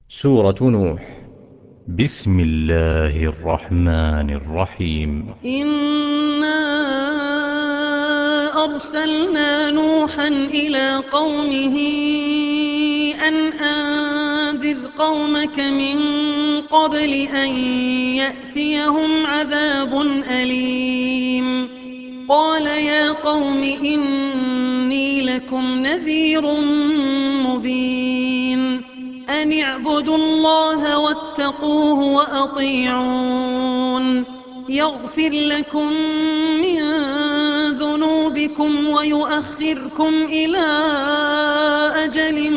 سورة نوح. بسم الله الرحمن الرحيم. إنا أرسلنا نوحا إلى قومه أن أنذر قومك من قبل أن يأتيهم عذاب أليم. قال يا قوم إني لكم نذير مبين أن اعبدوا الله واتقوه وأطيعون يغفر لكم من ذنوبكم ويؤخركم إلى أجل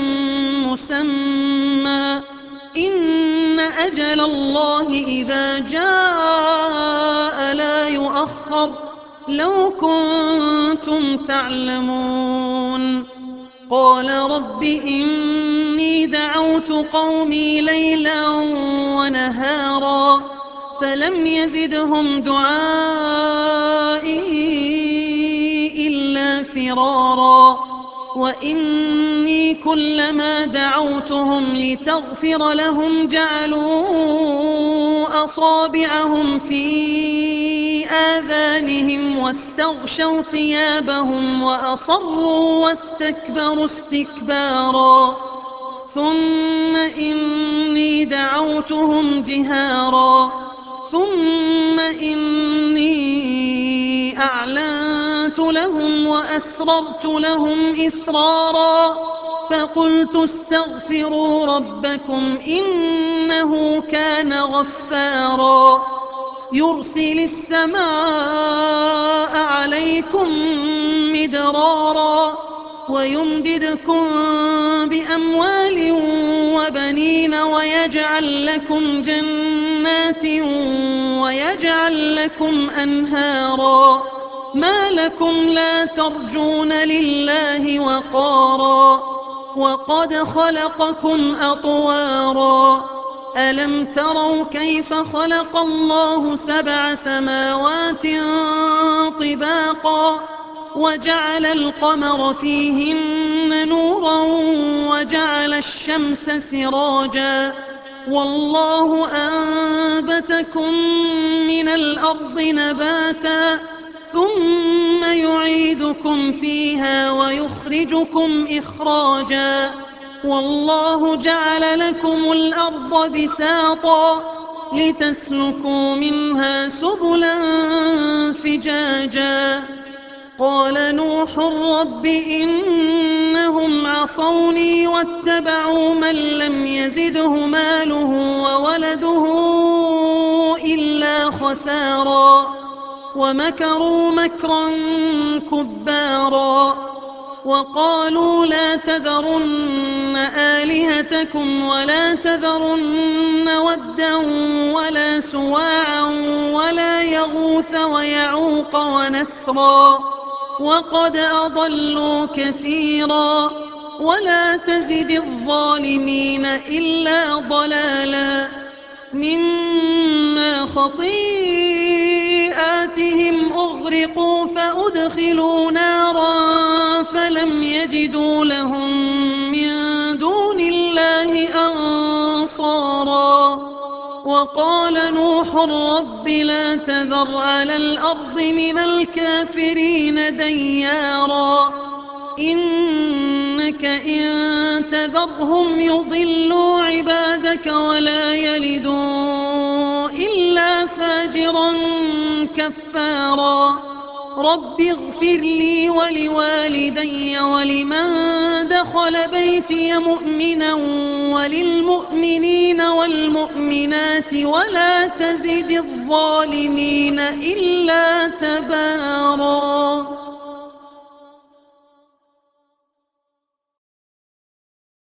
مسمى إن أجل الله إذا جاء لا يؤخر لو كنتم تعلمون. قال رب إني دعوت قومي ليلا ونهارا فلم يزدهم دعائي إلا فرارا وإني كلما دعوتهم لتغفر لهم جعلوا أصابعهم في آذانهم واستغشوا ثيابهم وأصروا واستكبروا استكبارا ثم إني دعوتهم جهارا ثم إني أعلنت لهم وأسررت لهم إسرارا فقلت استغفروا ربكم إنه كان غفارا يرسل السماء عليكم مدرارا ويمددكم بأموال وبنين ويجعل لكم جنات ويجعل لكم أنهارا ما لكم لا ترجون لله وقارا وقد خلقكم أطوارا ألم تروا كيف خلق الله 7 سماوات طباقا وجعل القمر فيهن نورا وجعل الشمس سراجا والله أنبتكم من الأرض نباتا ثم يعيدكم فيها ويخرجكم إخراجا والله جعل لكم الأرض بساطا لتسلكوا منها سبلا فجاجا. قال نوح رب إنهم عصوني واتبعوا من لم يزده ماله وولده إلا خسارا ومكروا مكرا كبارا وقالوا لا تذرن آلهتكم ولا تذرن ودا ولا سواعا ولا يغوث ويعوق ونسرا وقد أضلوا كثيرا ولا تزد الظالمين إلا ضلالا مما خطيئاتهم أغرقوا فأدخلوا نارا فلم يجدوا لهم من دون الله أنصارا. وقال نوح رب لا تذر على الأرض من الكافرين ديارا إنك إن تذرهم يضلوا عبادك ولا يلدوا إلا فاجرا كفارا. رب اغفر لي ولوالدي ولمن دخل بيتي مؤمنا وللمؤمنين والمؤمنات ولا تزد الظالمين إلا تبارا.